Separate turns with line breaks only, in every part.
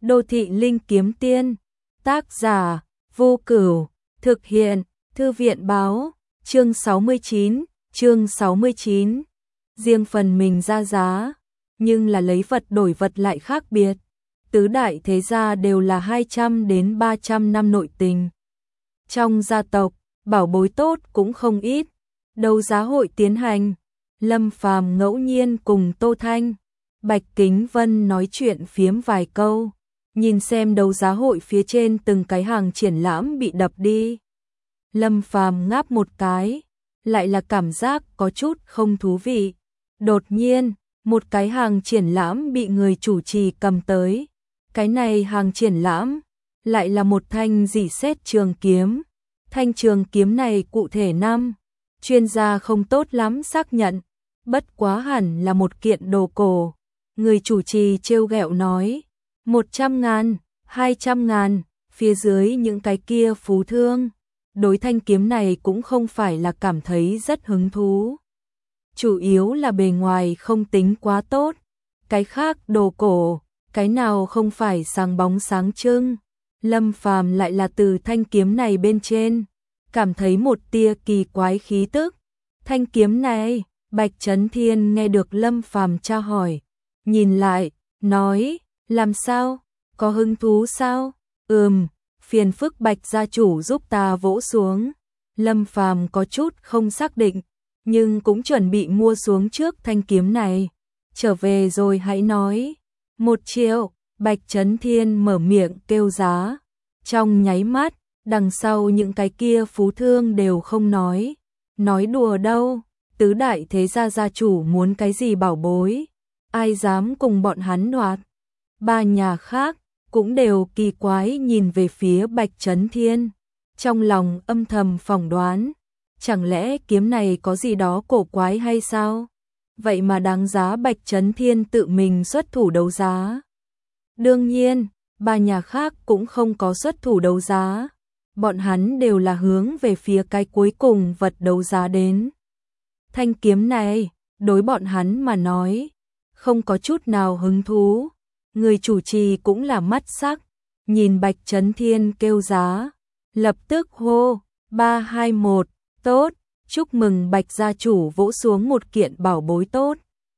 Đô thị linh kiếm tiên. Tác giả Vô Cửu. Thực hiện Thư viện báo. Chương 69. Riêng phần mình ra giá, nhưng là lấy vật đổi vật lại khác biệt. Tứ đại thế gia đều là 200 đến 300 năm nội tình. Trong gia tộc, bảo bối tốt cũng không ít. Đấu giá hội tiến hành, Lâm Phàm ngẫu nhiên cùng Tô Thanh, Bạch Kính Vân nói chuyện phiếm vài câu, nhìn xem đấu giá hội phía trên từng cái hàng triển lãm bị đập đi. Lâm Phàm ngáp một cái, lại là cảm giác có chút không thú vị. Đột nhiên, một cái hàng triển lãm bị người chủ trì cầm tới. Cái này hàng triển lãm lại là một thanh rỉ sét trường kiếm. Thanh trường kiếm này cụ thể năm, chuyên gia không tốt lắm xác nhận, bất quá hẳn là một kiện đồ cổ. Người chủ trì trêu ghẹo nói, 100.000, 200.000, phía dưới những cái kia phú thương. Đối thanh kiếm này cũng không phải là cảm thấy rất hứng thú. Chủ yếu là bề ngoài không tính quá tốt. Cái khác đồ cổ, cái nào không phải sáng bóng sáng trưng. Lâm Phàm lại là từ thanh kiếm này bên trên, cảm thấy một tia kỳ quái khí tức. Thanh kiếm này, Bạch Chấn Thiên nghe được Lâm Phàm tra hỏi, nhìn lại, nói, làm sao, có hứng thú sao? Phiền phức Bạch gia chủ giúp ta vỗ xuống. Lâm Phàm có chút không xác định, nhưng cũng chuẩn bị mua xuống trước thanh kiếm này. Trở về rồi hãy nói. 1 triệu, Bạch Chấn Thiên mở miệng kêu giá. Trong nháy mắt, đằng sau những cái kia phú thương đều không nói. Nói đùa đâu, tứ đại thế gia gia chủ muốn cái gì bảo bối, ai dám cùng bọn hắn đoạt. Ba nhà khác cũng đều kỳ quái nhìn về phía Bạch Chấn Thiên, trong lòng âm thầm phỏng đoán, chẳng lẽ kiếm này có gì đó cổ quái hay sao? Vậy mà đáng giá Bạch Chấn Thiên tự mình xuất thủ đấu giá. Đương nhiên, ba nhà khác cũng không có xuất thủ đấu giá, bọn hắn đều là hướng về phía cái cuối cùng vật đấu giá đến. Thanh kiếm này, đối bọn hắn mà nói, không có chút nào hứng thú. Người chủ trì cũng là mắt sắc, nhìn Bạch Chấn Thiên kêu giá, lập tức hô, 3, 2, 1, tốt, chúc mừng Bạch gia chủ vỗ xuống một kiện bảo bối tốt.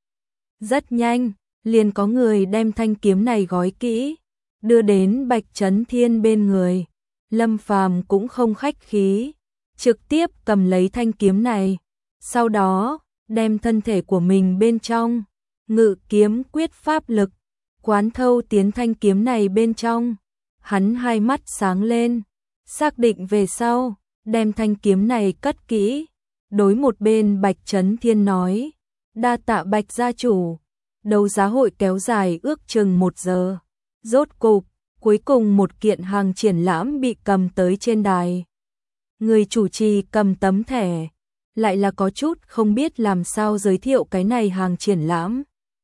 Rất nhanh, liền có người đem thanh kiếm này gói kỹ, đưa đến Bạch Chấn Thiên bên người. Lâm Phàm cũng không khách khí, trực tiếp cầm lấy thanh kiếm này, sau đó, đem thân thể của mình bên trong, ngự kiếm quyết pháp lực, quán thâu tiến thanh kiếm này bên trong. Hắn hai mắt sáng lên, xác định về sau, đem thanh kiếm này cất kỹ. Đối một bên Bạch Chấn Thiên nói, đa tạ Bạch gia chủ. Đấu giá hội kéo dài ước chừng 1 giờ. Rốt cục, cuối cùng một kiện hàng triển lãm bị cầm tới trên đài. Người chủ trì cầm tấm thẻ, lại là có chút không biết làm sao giới thiệu cái này hàng triển lãm.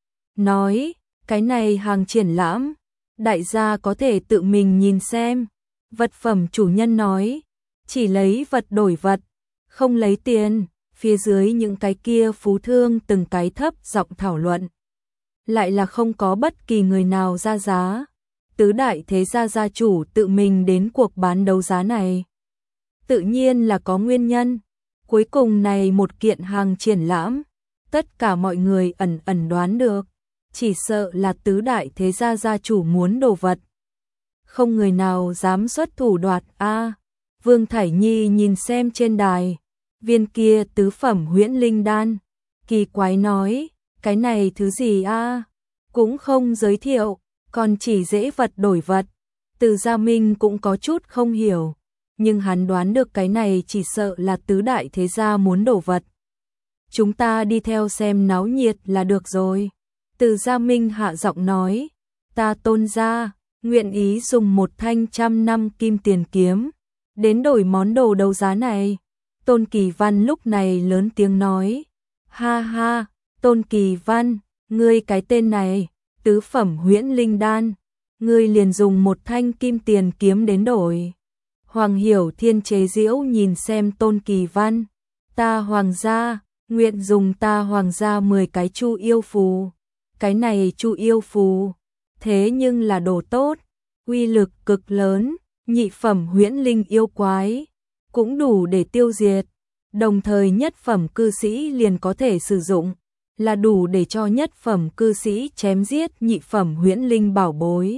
Nói, cái này hàng triển lãm, đại gia có thể tự mình nhìn xem. Vật phẩm chủ nhân nói, chỉ lấy vật đổi vật, không lấy tiền. Phía dưới những cái kia phú thương từng cái thấp giọng thảo luận, lại là không có bất kỳ người nào ra giá. Tứ đại thế gia gia chủ tự mình đến cuộc bán đấu giá này, tự nhiên là có nguyên nhân. Cuối cùng này một kiện hàng triển lãm, tất cả mọi người ẩn đoán được, chỉ sợ là tứ đại thế gia gia chủ muốn đồ vật. Không người nào dám xuất thủ đoạt a. Vương Thải Nhi nhìn xem trên đài, viên kia tứ phẩm huyễn linh đan, kỳ quái nói, cái này thứ gì a? Cũng không giới thiệu, còn chỉ dễ vật đổi vật. Từ Gia Minh cũng có chút không hiểu, nhưng hắn đoán được cái này chỉ sợ là tứ đại thế gia muốn đổ vật. Chúng ta đi theo xem náo nhiệt là được rồi. Từ Gia Minh hạ giọng nói, ta Tôn gia nguyện ý dùng một thanh 100 năm kim tiền kiếm đến đổi món đồ đấu giá này. Tôn Kỳ Văn lúc này lớn tiếng nói, ha ha, Tôn Kỳ Văn, ngươi cái tên này, tứ phẩm huyễn linh đan, ngươi liền dùng một thanh kim tiền kiếm đến đổi. Hoàng Hiểu Thiên chế giễu nhìn xem Tôn Kỳ Văn, ta hoàng gia, nguyện dùng ta hoàng gia 10 cái chu yêu phù. Cái này chu yêu phù, thế nhưng là đồ tốt, uy lực cực lớn, nhị phẩm huyễn linh yêu quái, cũng đủ để tiêu diệt, đồng thời nhất phẩm cư sĩ liền có thể sử dụng, là đủ để cho nhất phẩm cư sĩ chém giết nhị phẩm huyễn linh bảo bối.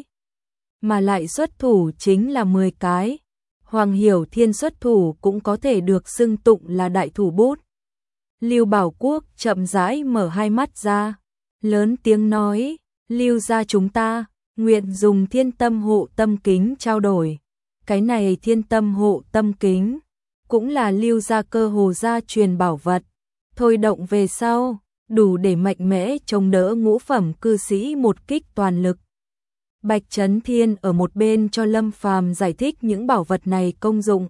Mà lại xuất thủ chính là 10 cái, Hoàng Hiểu Thiên xuất thủ cũng có thể được xưng tụng là đại thủ bút. Lưu Bảo Quốc chậm rãi mở hai mắt ra, lớn tiếng nói, Lưu gia chúng ta, nguyện dùng thiên tâm hộ tâm kính trao đổi. Cái này thiên tâm hộ tâm kính, cũng là Lưu gia cơ hồ gia truyền bảo vật, thôi động về sau, đủ để mạnh mẽ chống đỡ ngũ phẩm cư sĩ một kích toàn lực. Bạch Chấn Thiên ở một bên cho Lâm Phàm giải thích những bảo vật này công dụng,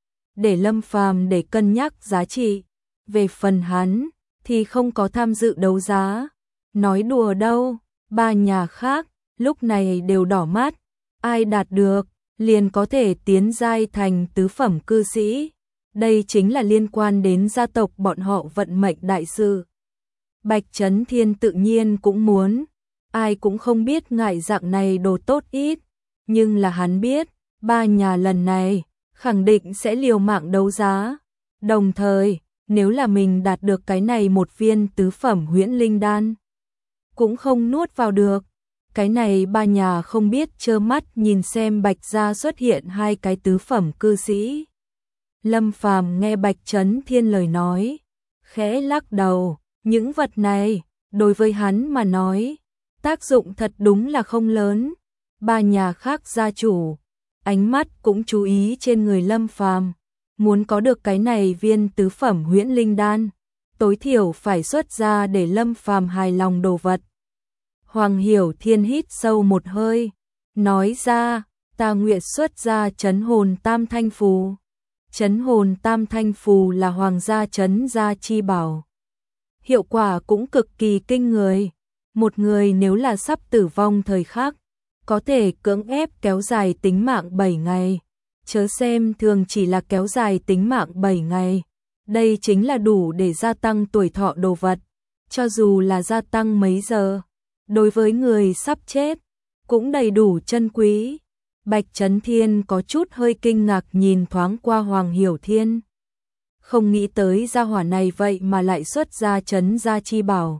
để Lâm Phàm để cân nhắc giá trị. Về phần hắn thì không có tham dự đấu giá, nói đùa đâu, ba nhà khác lúc này đều đỏ mắt, ai đạt được liền có thể tiến giai thành tứ phẩm cư sĩ, đây chính là liên quan đến gia tộc bọn họ vận mệnh đại sự. Bạch Chấn Thiên tự nhiên cũng muốn, ai cũng không biết ngại dạng này đồ tốt ít, nhưng là hắn biết, ba nhà lần này khẳng định sẽ liều mạng đấu giá, đồng thời nếu là mình đạt được cái này một viên tứ phẩm huyễn linh đan, cũng không nuốt vào được. Cái này ba nhà không biết trơ mắt nhìn xem Bạch gia xuất hiện hai cái tứ phẩm cư sĩ. Lâm Phàm nghe Bạch Chấn Thiên lời nói, khẽ lắc đầu, những vật này, đối với hắn mà nói, tác dụng thật đúng là không lớn. Ba nhà khác gia chủ, ánh mắt cũng chú ý trên người Lâm Phàm, muốn có được cái này viên tứ phẩm huyễn linh đan, tối thiểu phải xuất ra để Lâm Phàm hài lòng đồ vật. Hoàng Hiểu Thiên hít sâu một hơi, nói ra, ta nguyện xuất ra trấn hồn tam thanh phù. Trấn hồn tam thanh phù là hoàng gia trấn gia chi bảo. Hiệu quả cũng cực kỳ kinh người. Một người nếu là sắp tử vong thời khắc, có thể cưỡng ép kéo dài tính mạng 7 ngày. Chớ xem thường chỉ là kéo dài tính mạng 7 ngày. Đây chính là đủ để gia tăng tuổi thọ đồ vật. Cho dù là gia tăng mấy giờ, đối với người sắp chết, cũng đầy đủ chân quý. Bạch Chấn Thiên có chút hơi kinh ngạc nhìn thoáng qua Hoàng Hiểu Thiên. Không nghĩ tới gia hỏa này vậy mà lại xuất ra trấn gia chi bảo.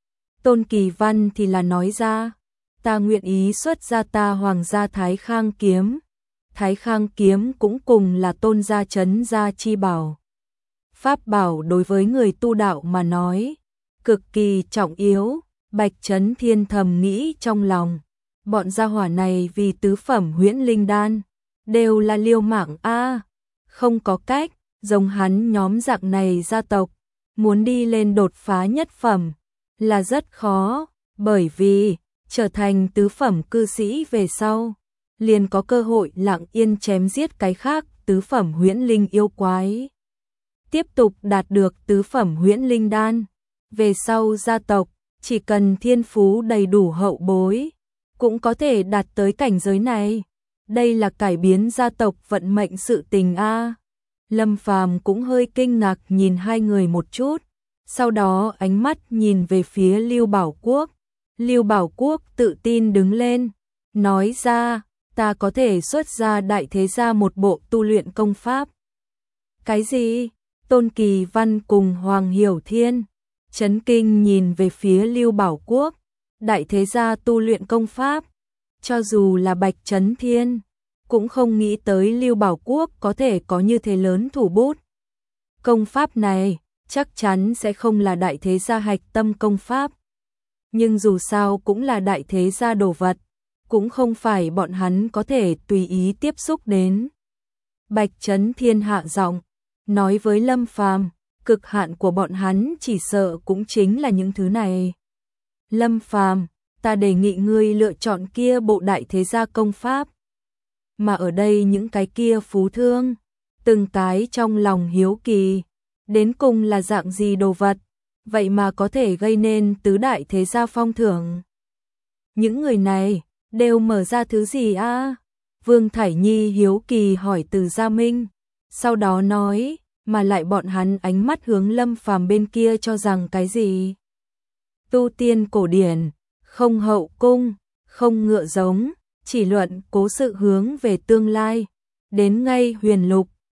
Tôn Kỳ Văn thì là nói ra, ta nguyện ý xuất ra ta Hoàng gia Thái Khang kiếm. Thái Khang kiếm cũng cùng là tôn gia trấn gia chi bảo. Pháp bảo đối với người tu đạo mà nói, cực kỳ trọng yếu. Bạch Chấn Thiên thầm nghĩ trong lòng, bọn gia hỏa này vì tứ phẩm huyễn linh đan, đều là liều mạng a, không có cách, giống hắn nhóm dạng này gia tộc, muốn đi lên đột phá nhất phẩm là rất khó, bởi vì trở thành tứ phẩm cư sĩ về sau, liền có cơ hội lặng yên chém giết cái khác tứ phẩm huyễn linh yêu quái. Tiếp tục đạt được tứ phẩm huyễn linh đan, về sau gia tộc chỉ cần thiên phú đầy đủ hậu bối, cũng có thể đạt tới cảnh giới này. Đây là cải biến gia tộc vận mệnh sự tình a. Lâm Phàm cũng hơi kinh ngạc nhìn hai người một chút, sau đó ánh mắt nhìn về phía Lưu Bảo Quốc. Lưu Bảo Quốc tự tin đứng lên, nói ra, ta có thể xuất ra đại thế gia một bộ tu luyện công pháp. Cái gì? Tôn Kỳ Văn cùng Hoàng Hiểu Thiên chấn kinh nhìn về phía Lưu Bảo Quốc, đại thế gia tu luyện công pháp, cho dù là Bạch Chấn Thiên, cũng không nghĩ tới Lưu Bảo Quốc có thể có như thế lớn thủ bút. Công pháp này, chắc chắn sẽ không là đại thế gia hạch tâm công pháp, nhưng dù sao cũng là đại thế gia đồ vật, cũng không phải bọn hắn có thể tùy ý tiếp xúc đến. Bạch Chấn Thiên hạ giọng, nói với Lâm Phàm, cực hạn của bọn hắn chỉ sợ cũng chính là những thứ này. Lâm Phàm, ta đề nghị ngươi lựa chọn kia bộ đại thế gia công pháp. Mà ở đây những cái kia phú thương, từng cái trong lòng hiếu kỳ, đến cùng là dạng gì đồ vật, vậy mà có thể gây nên tứ đại thế gia phong thưởng. Những người này đều mở ra thứ gì a? Vương Thải Nhi hiếu kỳ hỏi Từ Gia Minh, sau đó nói, mà lại bọn hắn ánh mắt hướng Lâm Phàm bên kia cho rằng cái gì? Tu tiên cổ điển, không hậu cung, không ngựa giống, chỉ luận cố sự hướng về tương lai. Đến ngay huyền lục,